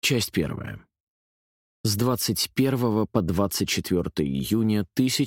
Часть первая. С 21 по 24 июня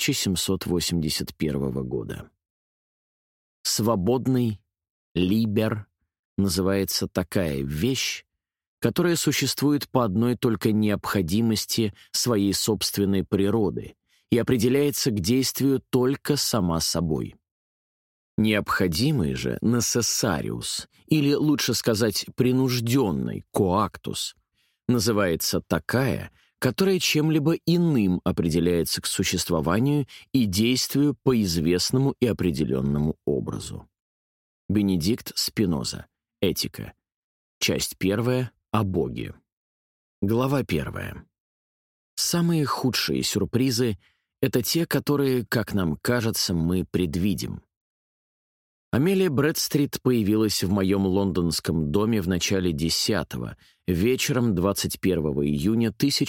1781 года. Свободный, либер, называется такая вещь, которая существует по одной только необходимости своей собственной природы и определяется к действию только сама собой. Необходимый же necessarius, или лучше сказать принужденный coactus, называется такая, которая чем-либо иным определяется к существованию и действию по известному и определенному образу. Бенедикт Спиноза. Этика. Часть первая. О Боге. Глава 1. Самые худшие сюрпризы — это те, которые, как нам кажется, мы предвидим. Амелия Брэдстрит появилась в моем лондонском доме в начале 10-го, вечером 21 июня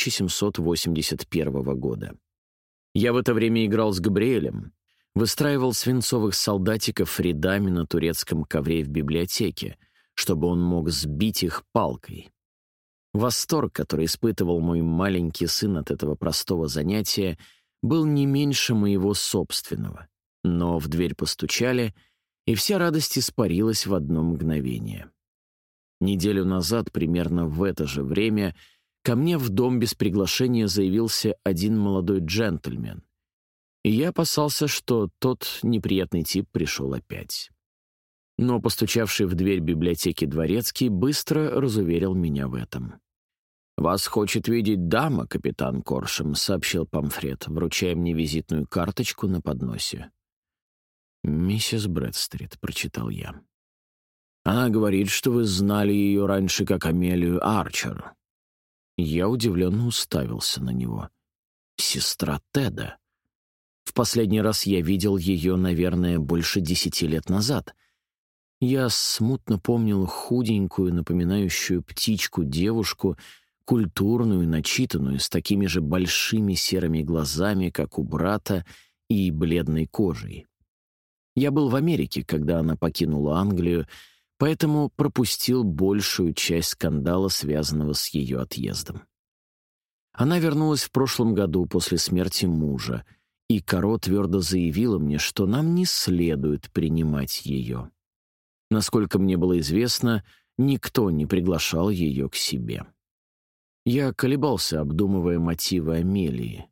1781 года. Я в это время играл с Габриэлем, выстраивал свинцовых солдатиков рядами на турецком ковре в библиотеке, чтобы он мог сбить их палкой. Восторг, который испытывал мой маленький сын от этого простого занятия, был не меньше моего собственного. Но в дверь постучали, и вся радость испарилась в одно мгновение. Неделю назад, примерно в это же время, ко мне в дом без приглашения заявился один молодой джентльмен, и я опасался, что тот неприятный тип пришел опять. Но постучавший в дверь библиотеки дворецкий быстро разуверил меня в этом. «Вас хочет видеть дама, капитан Коршем», — сообщил Помфрет, вручая мне визитную карточку на подносе. «Миссис Брэдстрит», — прочитал я. «Она говорит, что вы знали ее раньше как Амелию Арчер». Я удивленно уставился на него. «Сестра Теда. В последний раз я видел ее, наверное, больше 10 лет назад». Я смутно помнил худенькую, напоминающую птичку девушку, культурную, начитанную, с такими же большими серыми глазами, как у брата, и бледной кожей. Я был в Америке, когда она покинула Англию, поэтому пропустил большую часть скандала, связанного с ее отъездом. Она вернулась в прошлом году после смерти мужа, и Каро твердо заявила мне, что нам не следует принимать ее. Насколько мне было известно, никто не приглашал ее к себе. Я колебался, обдумывая мотивы Амелии.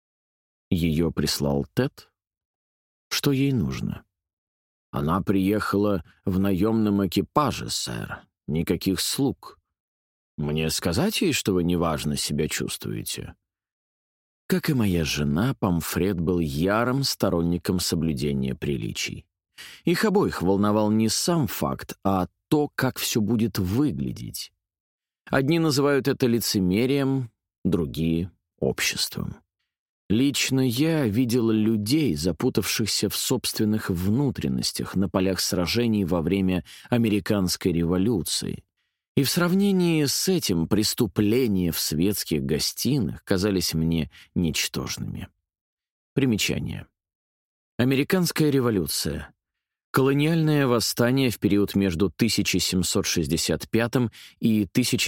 Ее прислал Тед? Что ей нужно? Она приехала в наемном экипаже, сэр. Никаких слуг. Мне сказать ей, что вы неважно себя чувствуете? Как и моя жена, Помфрет был ярым сторонником соблюдения приличий. Их обоих волновал не сам факт, а то, как все будет выглядеть. Одни называют это лицемерием, другие — обществом. Лично я видел людей, запутавшихся в собственных внутренностях на полях сражений во время Американской революции. И в сравнении с этим преступления в светских гостиных казались мне ничтожными. Примечание. Американская революция. Колониальное восстание в период между 1765 и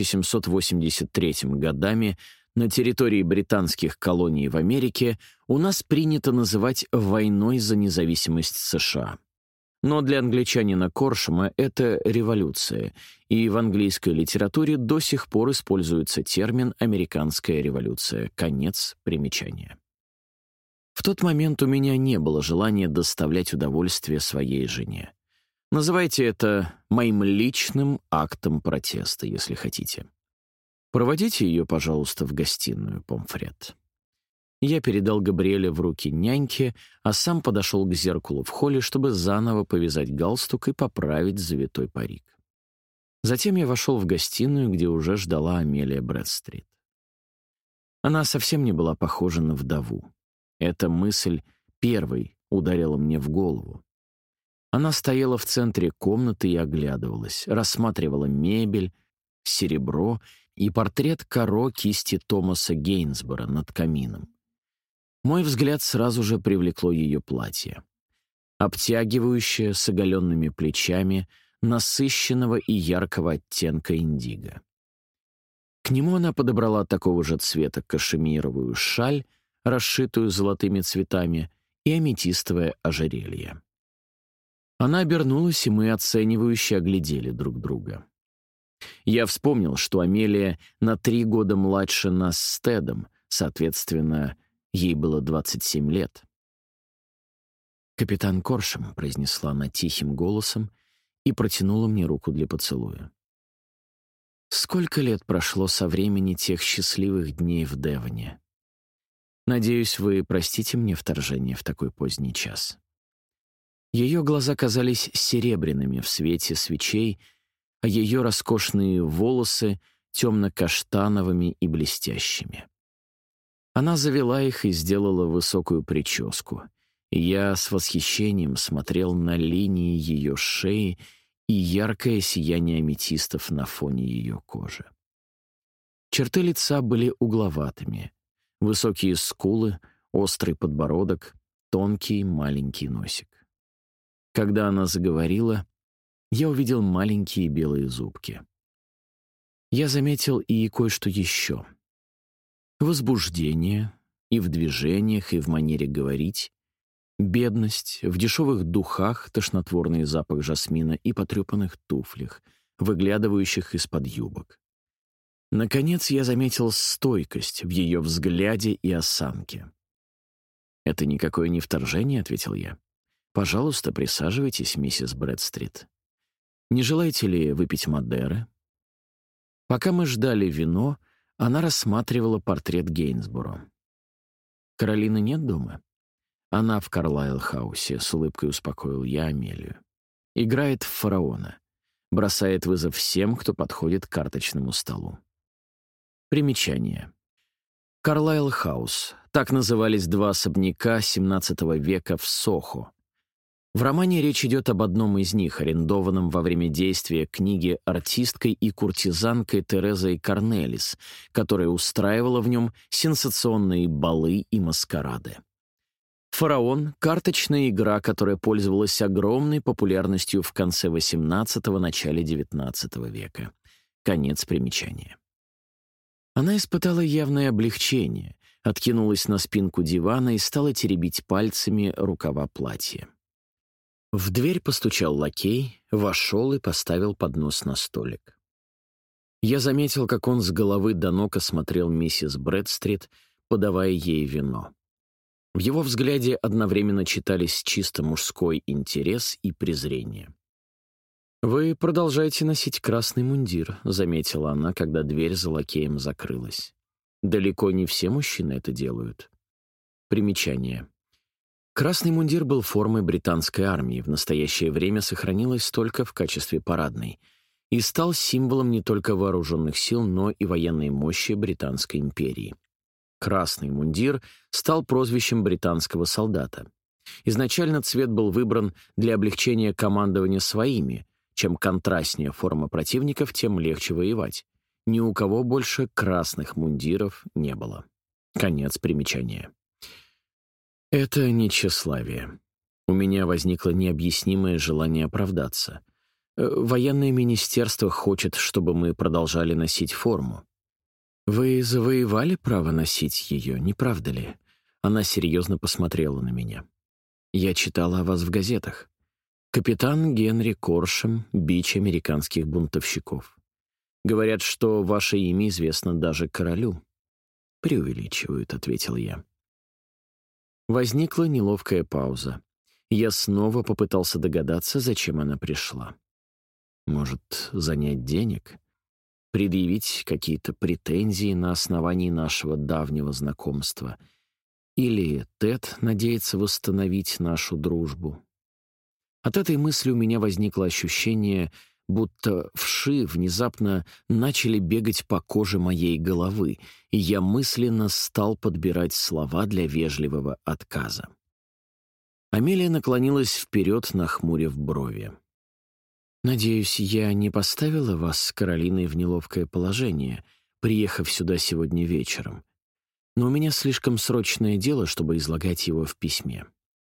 1783 годами на территории британских колоний в Америке у нас принято называть «войной за независимость США». Но для англичанина Коршема это революция, и в английской литературе до сих пор используется термин «американская революция». Конец примечания. В тот момент у меня не было желания доставлять удовольствие своей жене. Называйте это моим личным актом протеста, если хотите. Проводите ее, пожалуйста, в гостиную, Помфрет. Я передал Габриэля в руки няньке, а сам подошел к зеркалу в холле, чтобы заново повязать галстук и поправить завитой парик. Затем я вошел в гостиную, где уже ждала Амелия Брэдстрит. Она совсем не была похожа на вдову. Эта мысль первой ударила мне в голову. Она стояла в центре комнаты и оглядывалась, рассматривала мебель, серебро и портрет Каро кисти Томаса Гейнсбора над камином. Мой взгляд сразу же привлекло ее платье. Обтягивающее, с оголенными плечами, насыщенного и яркого оттенка индиго. К нему она подобрала такого же цвета кашемировую шаль, расшитую золотыми цветами, и аметистовое ожерелье. Она обернулась, и мы оценивающе оглядели друг друга. Я вспомнил, что Амелия на 3 года младше нас с Тедом, соответственно, ей было 27 лет. «Капитан Коршем», — произнесла она тихим голосом и протянула мне руку для поцелуя. «Сколько лет прошло со времени тех счастливых дней в Девоне? Надеюсь, вы простите мне вторжение в такой поздний час». Ее глаза казались серебряными в свете свечей, а ее роскошные волосы — темно-каштановыми и блестящими. Она завела их и сделала высокую прическу, и я с восхищением смотрел на линии ее шеи и яркое сияние аметистов на фоне ее кожи. Черты лица были угловатыми, высокие скулы, острый подбородок, тонкий маленький носик. Когда она заговорила, я увидел маленькие белые зубки. Я заметил и кое-что еще. Возбуждение и в движениях, и в манере говорить, бедность, в дешевых духах, тошнотворный запах жасмина и потрепанных туфлях, выглядывающих из-под юбок. Наконец я заметил стойкость в ее взгляде и осанке. «Это никакое не вторжение», — ответил я. «Пожалуйста, присаживайтесь, миссис Брэдстрит. Не желаете ли выпить Мадеры?» Пока мы ждали вино, она рассматривала портрет Гейнсборо. «Каролины нет дома?» «Она в Карлайл-хаусе», — с улыбкой успокоил я Амелию. «Играет в фараона. Бросает вызов всем, кто подходит к карточному столу». Примечание. Карлайл-хаус. Так назывались 2 особняка XVII века в Сохо. В романе речь идет об одном из них, арендованном во время действия книги артисткой и куртизанкой Терезой Корнелис, которая устраивала в нем сенсационные балы и маскарады. «Фараон» — карточная игра, которая пользовалась огромной популярностью в конце XVIII – начале XIX века. Конец примечания. Она испытала явное облегчение, откинулась на спинку дивана и стала теребить пальцами рукава платья. В дверь постучал лакей, вошел и поставил поднос на столик. Я заметил, как он с головы до ног осмотрел миссис Брэдстрит, подавая ей вино. В его взгляде одновременно читались чисто мужской интерес и презрение. «Вы продолжаете носить красный мундир», — заметила она, когда дверь за лакеем закрылась. «Далеко не все мужчины это делают». Примечание. Красный мундир был формой британской армии, в настоящее время сохранилась только в качестве парадной, и стал символом не только вооруженных сил, но и военной мощи Британской империи. Красный мундир стал прозвищем британского солдата. Изначально цвет был выбран для облегчения командования своими. Чем контрастнее форма противников, тем легче воевать. Ни у кого больше красных мундиров не было. Конец примечания. Это не тщеславие. У меня возникло необъяснимое желание оправдаться. Военное министерство хочет, чтобы мы продолжали носить форму. Вы завоевали право носить ее, не правда ли? Она серьезно посмотрела на меня. Я читала о вас в газетах. Капитан Генри Коршем, бич американских бунтовщиков. Говорят, что ваше имя известно даже королю. Преувеличивают, ответил я. Возникла неловкая пауза. Я снова попытался догадаться, зачем она пришла. Может, занять денег? Предъявить какие-то претензии на основании нашего давнего знакомства? Или Тед надеется восстановить нашу дружбу? От этой мысли у меня возникло ощущение, будто вши внезапно начали бегать по коже моей головы, и я мысленно стал подбирать слова для вежливого отказа. Амелия наклонилась вперед, нахмурив брови. «Надеюсь, я не поставила вас с Каролиной в неловкое положение, приехав сюда сегодня вечером. Но у меня слишком срочное дело, чтобы излагать его в письме».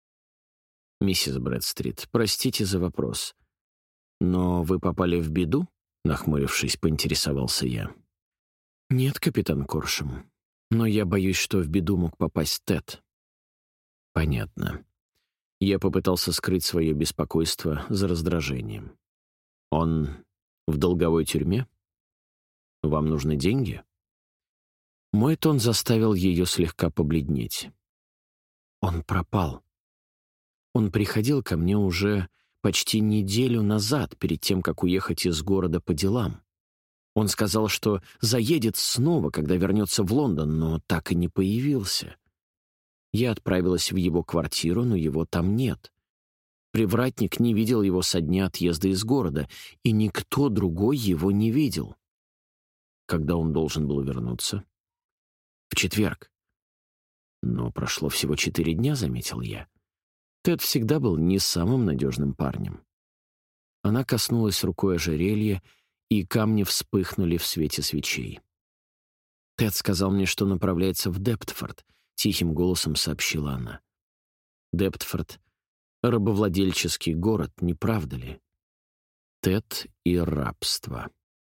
«Миссис Брэдстрит, простите за вопрос. Но вы попали в беду?» — нахмурившись, поинтересовался я. «Нет, капитан Коршем, но я боюсь, что в беду мог попасть Тед». «Понятно». Я попытался скрыть свое беспокойство за раздражением. «Он в долговой тюрьме? Вам нужны деньги?» Мой тон заставил ее слегка побледнеть. «Он пропал. Он приходил ко мне уже почти неделю назад, перед тем, как уехать из города по делам. Он сказал, что заедет снова, когда вернется в Лондон, но так и не появился. Я отправилась в его квартиру, но его там нет. Привратник не видел его со дня отъезда из города, и никто другой его не видел. Когда он должен был вернуться? В четверг. Но прошло всего 4 дня, заметил я. Тед всегда был не самым надежным парнем. Она коснулась рукой ожерелья, и камни вспыхнули в свете свечей. «Тед сказал мне, что направляется в Дептфорд», — тихим голосом сообщила она. «Дептфорд — рабовладельческий город, не правда ли? Тед и рабство».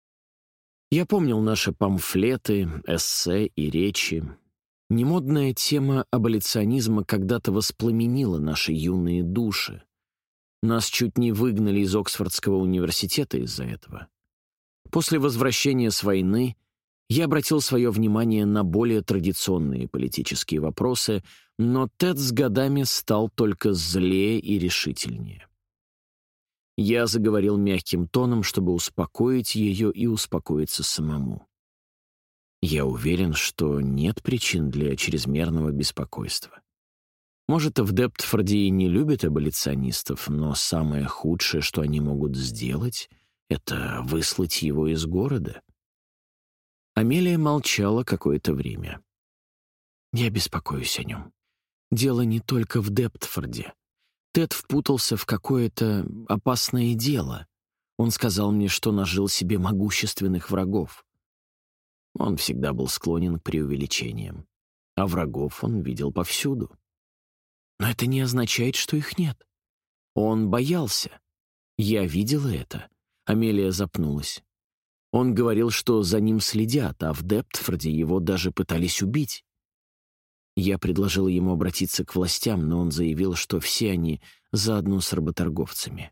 Я помнил наши памфлеты, эссе и речи. Немодная тема аболиционизма когда-то воспламенила наши юные души. Нас чуть не выгнали из Оксфордского университета из-за этого. После возвращения с войны я обратил свое внимание на более традиционные политические вопросы, но Тед с годами стал только злее и решительнее. Я заговорил мягким тоном, чтобы успокоить ее и успокоиться самому. Я уверен, что нет причин для чрезмерного беспокойства. Может, в Дептфорде и не любят аболиционистов, но самое худшее, что они могут сделать, это выслать его из города. Амелия молчала какое-то время. «Я беспокоюсь о нем. Дело не только в Дептфорде. Тед впутался в какое-то опасное дело. Он сказал мне, что нажил себе могущественных врагов. Он всегда был склонен к преувеличениям, а врагов он видел повсюду. Но это не означает, что их нет. Он боялся. Я видела это». Амелия запнулась. Он говорил, что за ним следят, а в Дептфорде его даже пытались убить. Я предложила ему обратиться к властям, но он заявил, что все они заодно с работорговцами.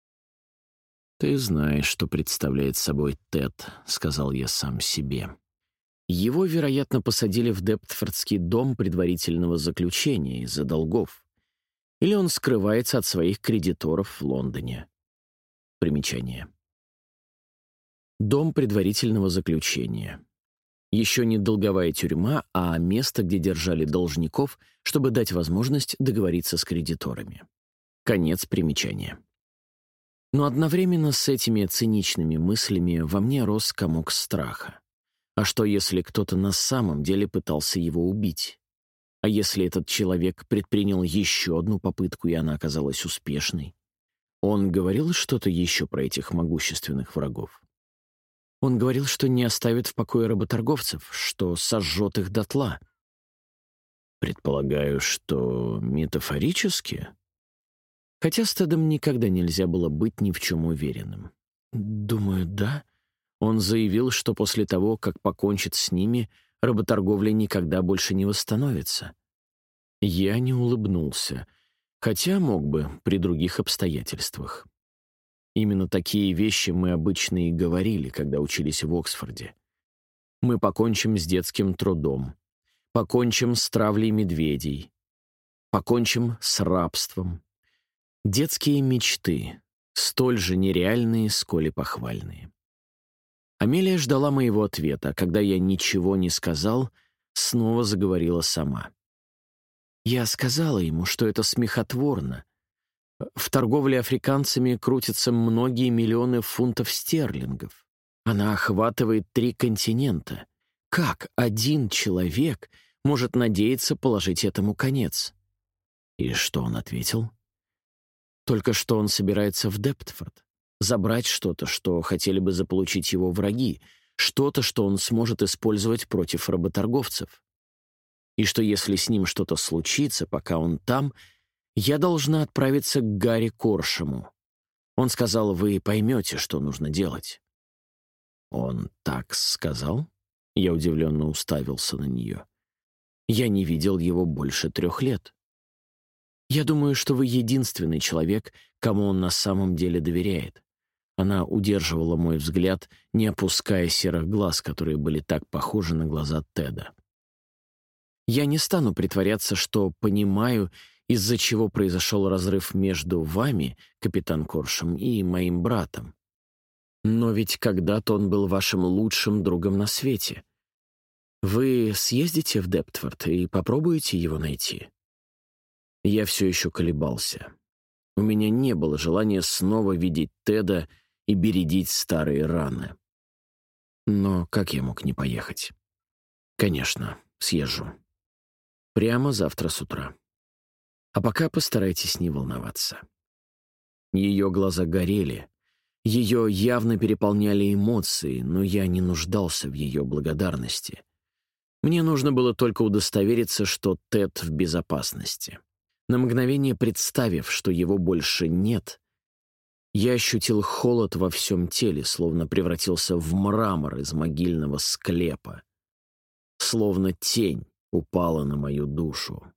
«Ты знаешь, что представляет собой Тед», — сказал я сам себе. Его, вероятно, посадили в Дептфордский дом предварительного заключения из-за долгов. Или он скрывается от своих кредиторов в Лондоне. Примечание. Дом предварительного заключения. Еще не долговая тюрьма, а место, где держали должников, чтобы дать возможность договориться с кредиторами. Конец примечания. Но одновременно с этими циничными мыслями во мне рос комок страха. А что, если кто-то на самом деле пытался его убить? А если этот человек предпринял еще одну попытку, и она оказалась успешной? Он говорил что-то еще про этих могущественных врагов? Он говорил, что не оставит в покое работорговцев, что сожжет их дотла. Предполагаю, что метафорически? Хотя с Тедом никогда нельзя было быть ни в чем уверенным. Думаю, да. Он заявил, что после того, как покончит с ними, работорговля никогда больше не восстановится. Я не улыбнулся, хотя мог бы при других обстоятельствах. Именно такие вещи мы обычно и говорили, когда учились в Оксфорде. Мы покончим с детским трудом, покончим с травлей медведей, покончим с рабством. Детские мечты, столь же нереальные, сколь и похвальные. Амелия ждала моего ответа, а когда я ничего не сказал, снова заговорила сама. Я сказала ему, что это смехотворно. В торговле африканцами крутятся многие миллионы фунтов стерлингов. Она охватывает 3 континента. Как один человек может надеяться положить этому конец? И что он ответил? Только что он собирается в Дептфорд, забрать что-то, что хотели бы заполучить его враги, что-то, что он сможет использовать против работорговцев. И что если с ним что-то случится, пока он там, я должна отправиться к Гарри Коршему. Он сказал, вы поймете, что нужно делать. Он так сказал? Я удивленно уставился на нее. «Я не видел его больше 3 лет. Я думаю, что вы единственный человек, кому он на самом деле доверяет». Она удерживала мой взгляд, не опуская серых глаз, которые были так похожи на глаза Теда. «Я не стану притворяться, что понимаю, из-за чего произошел разрыв между вами, капитан Коршем, и моим братом. Но ведь когда-то он был вашим лучшим другом на свете. Вы съездите в Дептфорд и попробуете его найти?» Я все еще колебался. У меня не было желания снова видеть Теда и бередить старые раны. Но как я мог не поехать? Конечно, съезжу. Прямо завтра с утра. А пока постарайтесь не волноваться. Ее глаза горели. Ее явно переполняли эмоции, но я не нуждался в ее благодарности. Мне нужно было только удостовериться, что Тед в безопасности. На мгновение представив, что его больше нет, я ощутил холод во всем теле, словно превратился в мрамор из могильного склепа. Словно тень упала на мою душу.